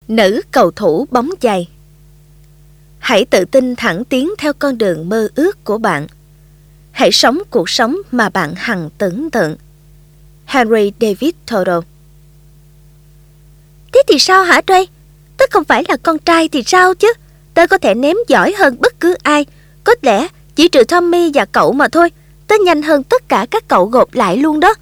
Nữ cầu thủ bóng chày. Hãy tự tin thẳng tiến theo con đường mơ ước của bạn. Hãy sống cuộc sống mà bạn hằng tưởng tượng. Henry David Thoreau. Thế thì sao hả Ray? Tớ không phải là con trai thì sao chứ? Tớ có thể ném giỏi hơn bất cứ ai. Có lẽ chỉ trừ Tommy và cậu mà thôi. Tớ nhanh hơn tất cả các cậu gộp lại luôn đó.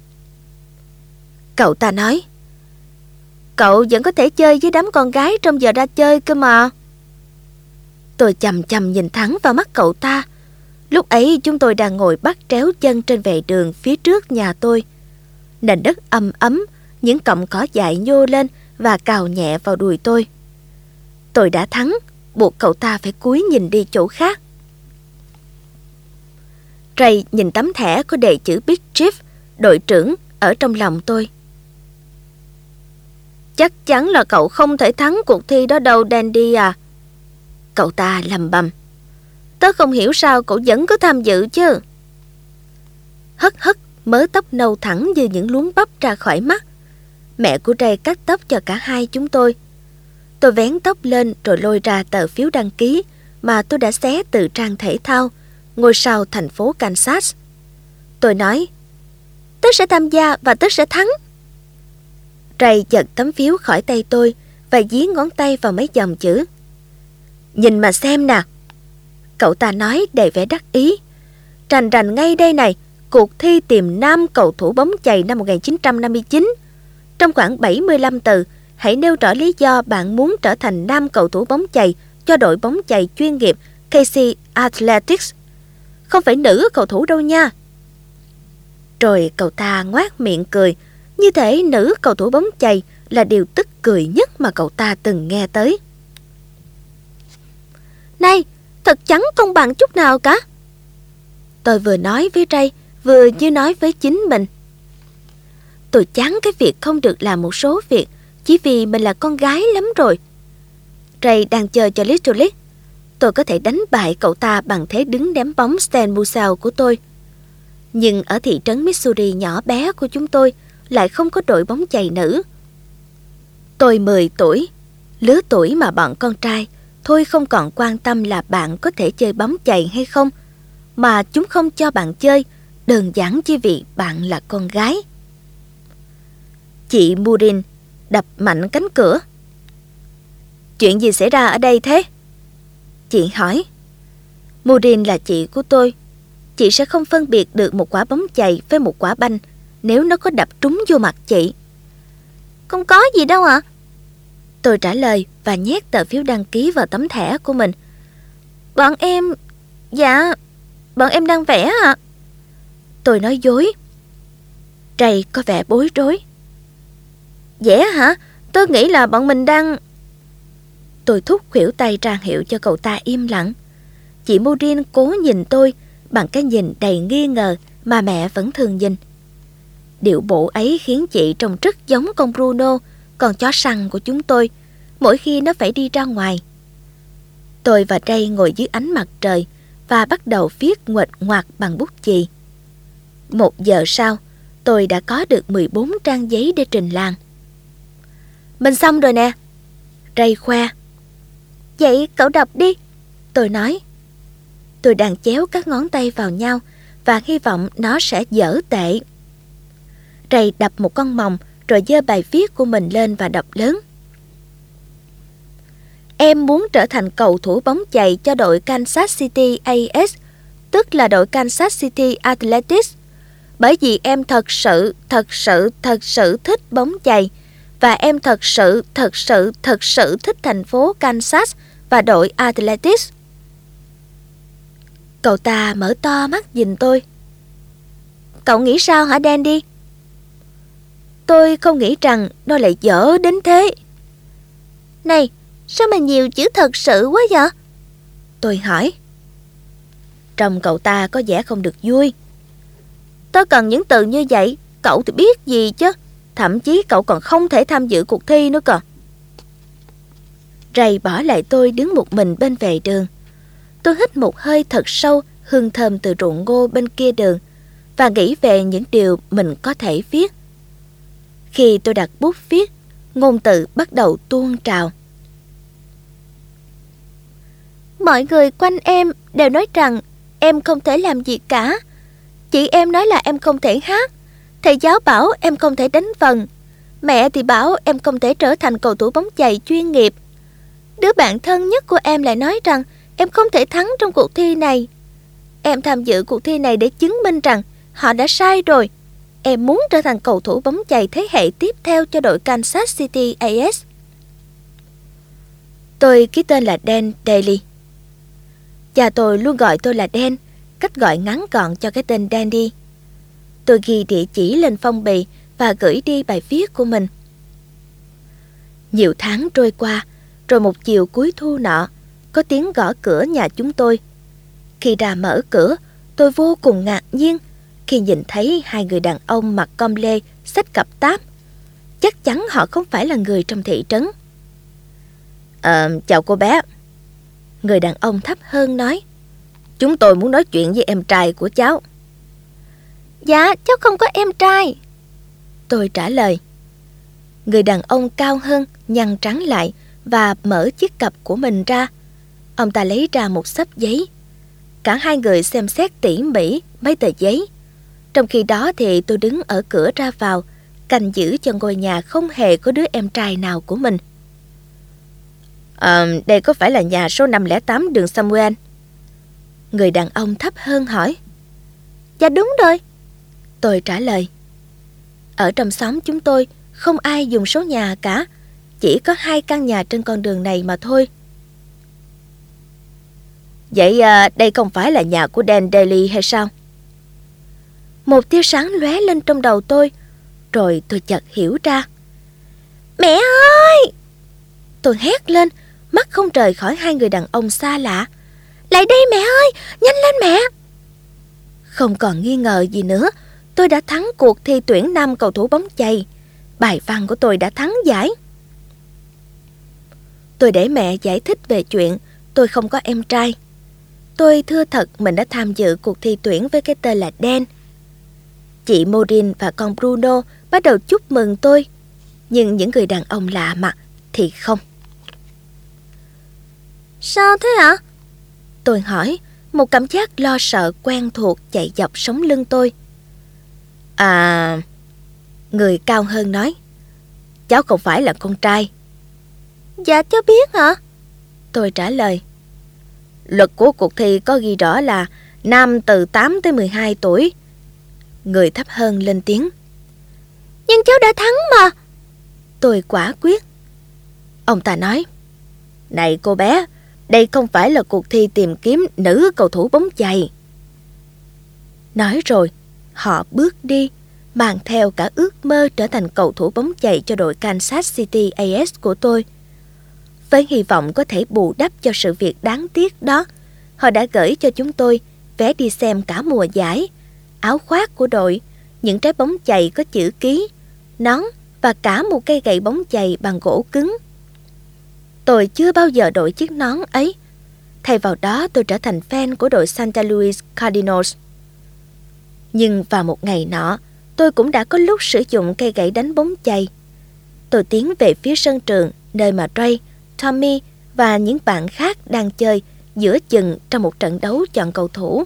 Cậu ta nói, cậu vẫn có thể chơi với đám con gái trong giờ ra chơi cơ mà. Tôi chằm chằm nhìn thẳng vào mắt cậu ta. Lúc ấy chúng tôi đang ngồi bắt tréo chân trên vệ đường phía trước nhà tôi. Nền đất ẩm ấm, những cọng cỏ dại nhô lên và cào nhẹ vào đùi tôi. Tôi đã thắng, buộc cậu ta phải cúi nhìn đi chỗ khác. Ray nhìn tấm thẻ có đề chữ Big Chief, đội trưởng, ở trong lòng tôi. Chắc chắn là cậu không thể thắng cuộc thi đó đâu, Dandy à. Cậu ta lầm bầm. Tớ không hiểu sao cậu vẫn cứ tham dự chứ. Hất hất, mớ tóc nâu thẳng như những luống bắp ra khỏi mắt. Mẹ của Ray cắt tóc cho cả hai chúng tôi. Tôi vén tóc lên rồi lôi ra tờ phiếu đăng ký mà tôi đã xé từ trang thể thao, ngôi sao thành phố Kansas. Tôi nói, tớ sẽ tham gia và tớ sẽ thắng. Ray giật tấm phiếu khỏi tay tôi và dí ngón tay vào mấy dòng chữ. Nhìn mà xem nè. Cậu ta nói đầy vẻ đắc ý. Rành rành ngay đây này, cuộc thi tìm nam cầu thủ bóng chày năm 1959. Trong khoảng 75 từ, hãy nêu rõ lý do bạn muốn trở thành nam cầu thủ bóng chày cho đội bóng chày chuyên nghiệp KC Athletics. Không phải nữ cầu thủ đâu nha. Rồi cậu ta ngoác miệng cười, như thể nữ cầu thủ bóng chày là điều tức cười nhất mà cậu ta từng nghe tới. Này, thật chẳng công bằng chút nào cả. Tôi vừa nói với Ray, vừa như nói với chính mình. Tôi chán cái việc không được làm một số việc chỉ vì mình là con gái lắm rồi. Ray đang chơi cho Little League. Tôi có thể đánh bại cậu ta bằng thế đứng ném bóng Stan Musial của tôi. Nhưng ở thị trấn Missouri nhỏ bé của chúng tôi lại không có đội bóng chày nữ. Tôi 10 tuổi, lứa tuổi mà bọn con trai thôi không còn quan tâm là bạn có thể chơi bóng chày hay không, mà chúng không cho bạn chơi đơn giản chỉ vì bạn là con gái. Chị Murin đập mạnh cánh cửa. Chuyện gì xảy ra ở đây thế? Chị hỏi. Murin là chị của tôi. Chị sẽ không phân biệt được một quả bóng chày với một quả banh nếu nó có đập trúng vô mặt chị. Không có gì đâu ạ. Tôi trả lời và nhét tờ phiếu đăng ký vào tấm thẻ của mình. Bọn em đang vẽ ạ. Tôi nói dối. Ray có vẻ bối rối. Vẽ hả? Tôi nghĩ là bọn mình đang... Tôi thúc khuỷu tay ra hiệu cho cậu ta im lặng. Chị Murin cố nhìn tôi bằng cái nhìn đầy nghi ngờ mà mẹ vẫn thường nhìn. Điệu bộ ấy khiến chị trông rất giống con Bruno, con chó săn của chúng tôi, mỗi khi nó phải đi ra ngoài. Tôi và Ray ngồi dưới ánh mặt trời và bắt đầu viết nguệch ngoạc bằng bút chì. 1 giờ sau, tôi đã có được 14 trang giấy để trình làng. Mình xong rồi nè. Ray khoe. Vậy cậu đọc đi. Tôi nói. Tôi đang chéo các ngón tay vào nhau và hy vọng nó sẽ dở tệ. Ray đập một con mòng rồi giơ bài viết của mình lên và đọc lớn. Em muốn trở thành cầu thủ bóng chày cho đội Kansas City AS, tức là đội Kansas City Athletics, bởi vì em thật sự thích bóng chày và em thật sự thích thành phố Kansas và đội Athletics. Cậu ta mở to mắt nhìn tôi. Cậu nghĩ sao hả Dandy? Tôi không nghĩ rằng nó lại dở đến thế. Này, sao mà nhiều chữ thật sự quá vậy? Tôi hỏi. Trông cậu ta có vẻ không được vui. Tớ cần những từ như vậy, cậu thì biết gì chứ. Thậm chí cậu còn không thể tham dự cuộc thi nữa cơ. Ray bỏ lại tôi đứng một mình bên vệ đường. Tôi hít một hơi thật sâu hương thơm từ ruộng ngô bên kia đường và nghĩ về những điều mình có thể viết. Khi tôi đặt bút viết, ngôn từ bắt đầu tuôn trào. Mọi người quanh em đều nói rằng em không thể làm gì cả. Chị em nói là em không thể hát, thầy giáo bảo em không thể đánh vần, mẹ thì bảo em không thể trở thành cầu thủ bóng chày chuyên nghiệp. Đứa bạn thân nhất của em lại nói rằng em không thể thắng trong cuộc thi này. Em tham dự cuộc thi này để chứng minh rằng họ đã sai rồi. Em muốn trở thành cầu thủ bóng chày thế hệ tiếp theo cho đội Kansas City AS. Tôi ký tên là Dan Daly. Cha tôi luôn gọi tôi là Dan, cách gọi ngắn gọn cho cái tên Dandy. Tôi ghi địa chỉ lên phong bì và gửi đi bài viết của mình. Nhiều tháng trôi qua, rồi một chiều cuối thu nọ, có tiếng gõ cửa nhà chúng tôi. Khi ra mở cửa, tôi vô cùng ngạc nhiên khi nhìn thấy hai người đàn ông mặc com lê, xách cặp táp. Chắc chắn họ không phải là người trong thị trấn. Chào cô bé. Người đàn ông thấp hơn nói. Chúng tôi muốn nói chuyện với em trai của cháu. Dạ, cháu không có em trai. Tôi trả lời. Người đàn ông cao hơn nhăn trắng lại và mở chiếc cặp của mình ra. Ông ta lấy ra một xấp giấy. Cả hai người xem xét tỉ mỉ mấy tờ giấy. Trong khi đó thì tôi đứng ở cửa ra vào, canh giữ cho ngôi nhà không hề có đứa em trai nào của mình. Đây có phải là nhà số 508 đường Samuel? Người đàn ông thấp hơn hỏi. Dạ đúng rồi. Tôi trả lời. Ở trong xóm chúng tôi không ai dùng số nhà cả, chỉ có 2 căn nhà trên con đường này mà thôi. Vậy đây không phải là nhà của Dan Daly hay sao? Một tia sáng lóe lên trong đầu tôi, rồi tôi chợt hiểu ra. Mẹ ơi! Tôi hét lên, mắt không rời khỏi hai người đàn ông xa lạ. Lại đây mẹ ơi! Nhanh lên mẹ! Không còn nghi ngờ gì nữa, tôi đã thắng cuộc thi tuyển nam cầu thủ bóng chày. Bài văn của tôi đã thắng giải. Tôi để mẹ giải thích về chuyện tôi không có em trai. Tôi thưa thật mình đã tham dự cuộc thi tuyển với cái tên là Dan. Chị Maureen và con Bruno bắt đầu chúc mừng tôi, nhưng những người đàn ông lạ mặt thì không. Sao thế ạ? Tôi hỏi, một cảm giác lo sợ quen thuộc chạy dọc sống lưng tôi. Người cao hơn nói, cháu không phải là con trai. Dạ cháu biết hả? Tôi trả lời. Luật của cuộc thi có ghi rõ là nam từ 8 tới 12 tuổi. Người thấp hơn lên tiếng. Nhưng cháu đã thắng mà. Tôi quả quyết. Ông ta nói, này cô bé, đây không phải là cuộc thi tìm kiếm nữ cầu thủ bóng chày. Nói rồi, họ bước đi, mang theo cả ước mơ trở thành cầu thủ bóng chày cho đội Kansas City AS của tôi. Với hy vọng có thể bù đắp cho sự việc đáng tiếc đó, họ đã gửi cho chúng tôi vé đi xem cả mùa giải, áo khoác của đội, những trái bóng chày có chữ ký, nón và cả một cây gậy bóng chày bằng gỗ cứng. Tôi chưa bao giờ đội chiếc nón ấy. Thay vào đó tôi trở thành fan của đội Santa Louis Cardinals. Nhưng vào một ngày nọ, tôi cũng đã có lúc sử dụng cây gậy đánh bóng chày. Tôi tiến về phía sân trường, nơi mà Ray, Tommy và những bạn khác đang chơi giữa chừng trong một trận đấu chọn cầu thủ.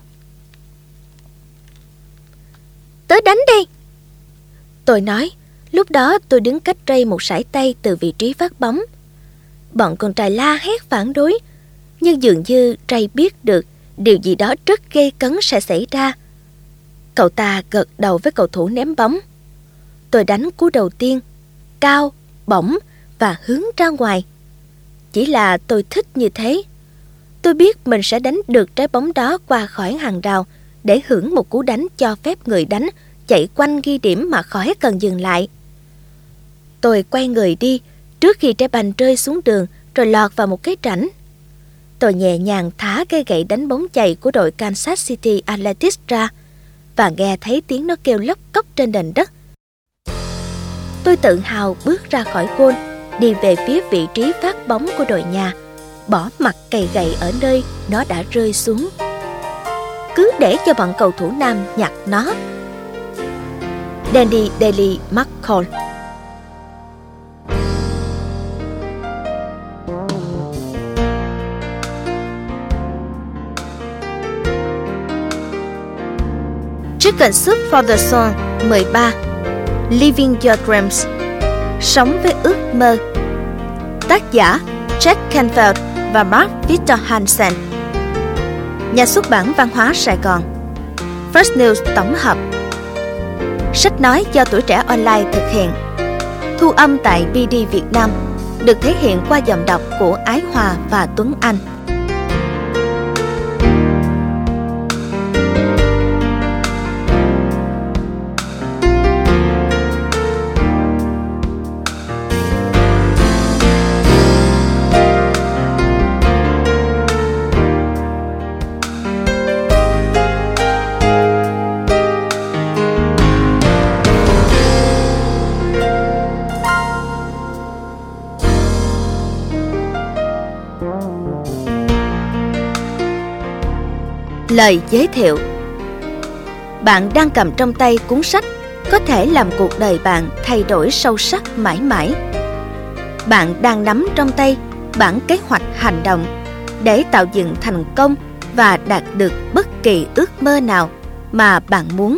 Tớ đánh đi! Tôi nói, lúc đó tôi đứng cách Ray một sải tay từ vị trí phát bóng. Bọn con trai la hét phản đối, nhưng dường như Ray biết được điều gì đó rất gây cấn sẽ xảy ra. Cậu ta gật đầu với cầu thủ ném bóng. Tôi đánh cú đầu tiên, cao, bổng và hướng ra ngoài. Chỉ là tôi thích như thế. Tôi biết mình sẽ đánh được trái bóng đó qua khỏi hàng rào để hưởng một cú đánh cho phép người đánh chạy quanh ghi điểm mà khỏi cần dừng lại. Tôi quay người đi trước khi trái banh rơi xuống đường rồi lọt vào một cái rãnh. Tôi nhẹ nhàng thả cây gậy đánh bóng chày của đội Kansas City Athletics ra và nghe thấy tiếng nó kêu lóc cóc trên nền đất. Tôi tự hào bước ra khỏi goal, đi về phía vị trí phát bóng của đội nhà, bỏ mặc cây gậy ở nơi nó đã rơi xuống. Cứ để cho bọn cầu thủ nam nhặt nó. Dandy Daly McCall. Chicken Soup for the Soul 13. Living Your Dreams, Sống với ước mơ. Tác giả Jack Canfield và Mark Victor Hansen. Nhà xuất bản Văn hóa Sài Gòn. First News tổng hợp. Sách nói do Tuổi Trẻ Online thực hiện. Thu âm tại BD Việt Nam. Được thể hiện qua giọng đọc của Ái Hòa và Tuấn Anh. Lời giới thiệu. Bạn đang cầm trong tay cuốn sách có thể làm cuộc đời bạn thay đổi sâu sắc mãi mãi. Bạn đang nắm trong tay bản kế hoạch hành động để tạo dựng thành công và đạt được bất kỳ ước mơ nào mà bạn muốn.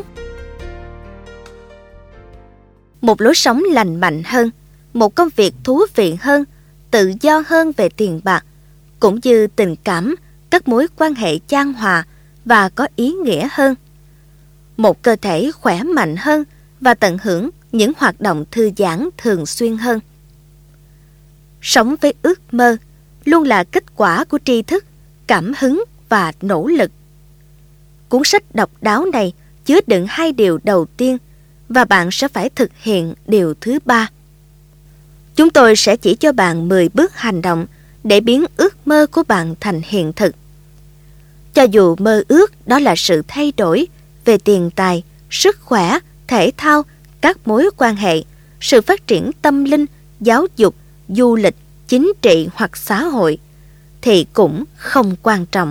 Một lối sống lành mạnh hơn, một công việc thú vị hơn, tự do hơn về tiền bạc, cũng như tình cảm, các mối quan hệ chan hòa và có ý nghĩa hơn. Một cơ thể khỏe mạnh hơn và tận hưởng những hoạt động thư giãn thường xuyên hơn. Sống với ước mơ luôn là kết quả của tri thức, cảm hứng và nỗ lực. Cuốn sách độc đáo này chứa đựng 2 điều đầu tiên và bạn sẽ phải thực hiện điều thứ 3. Chúng tôi sẽ chỉ cho bạn 10 bước hành động để biến ước mơ của bạn thành hiện thực. Cho dù mơ ước đó là sự thay đổi về tiền tài, sức khỏe, thể thao, các mối quan hệ, sự phát triển tâm linh, giáo dục, du lịch, chính trị hoặc xã hội, thì cũng không quan trọng.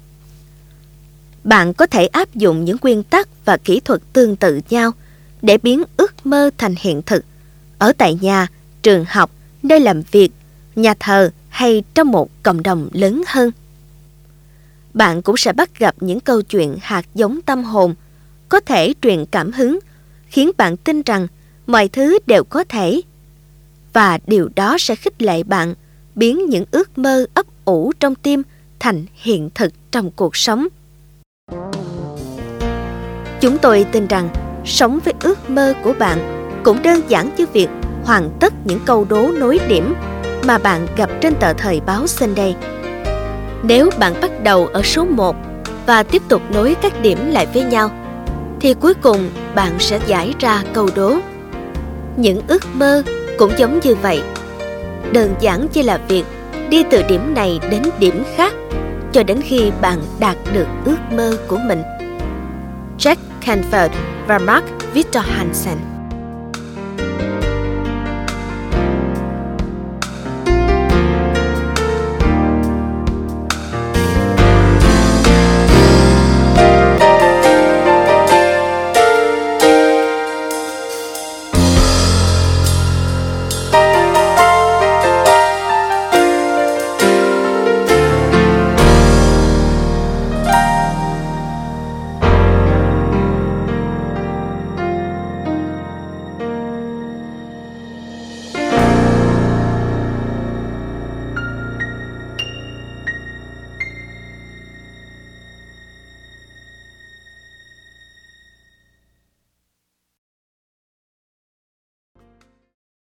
Bạn có thể áp dụng những nguyên tắc và kỹ thuật tương tự nhau để biến ước mơ thành hiện thực, ở tại nhà, trường học, nơi làm việc, nhà thờ hay trong một cộng đồng lớn hơn. Bạn cũng sẽ bắt gặp những câu chuyện hạt giống tâm hồn, có thể truyền cảm hứng, khiến bạn tin rằng mọi thứ đều có thể. Và điều đó sẽ khích lệ bạn biến những ước mơ ấp ủ trong tim thành hiện thực trong cuộc sống. Chúng tôi tin rằng sống với ước mơ của bạn cũng đơn giản như việc hoàn tất những câu đố nối điểm mà bạn gặp trên tờ thời báo Sunday. Nếu bạn bắt đầu ở số 1 và tiếp tục nối các điểm lại với nhau, thì cuối cùng bạn sẽ giải ra câu đố. Những ước mơ cũng giống như vậy. Đơn giản chỉ là việc đi từ điểm này đến điểm khác cho đến khi bạn đạt được ước mơ của mình. Jack Canfield và Mark Victor Hansen.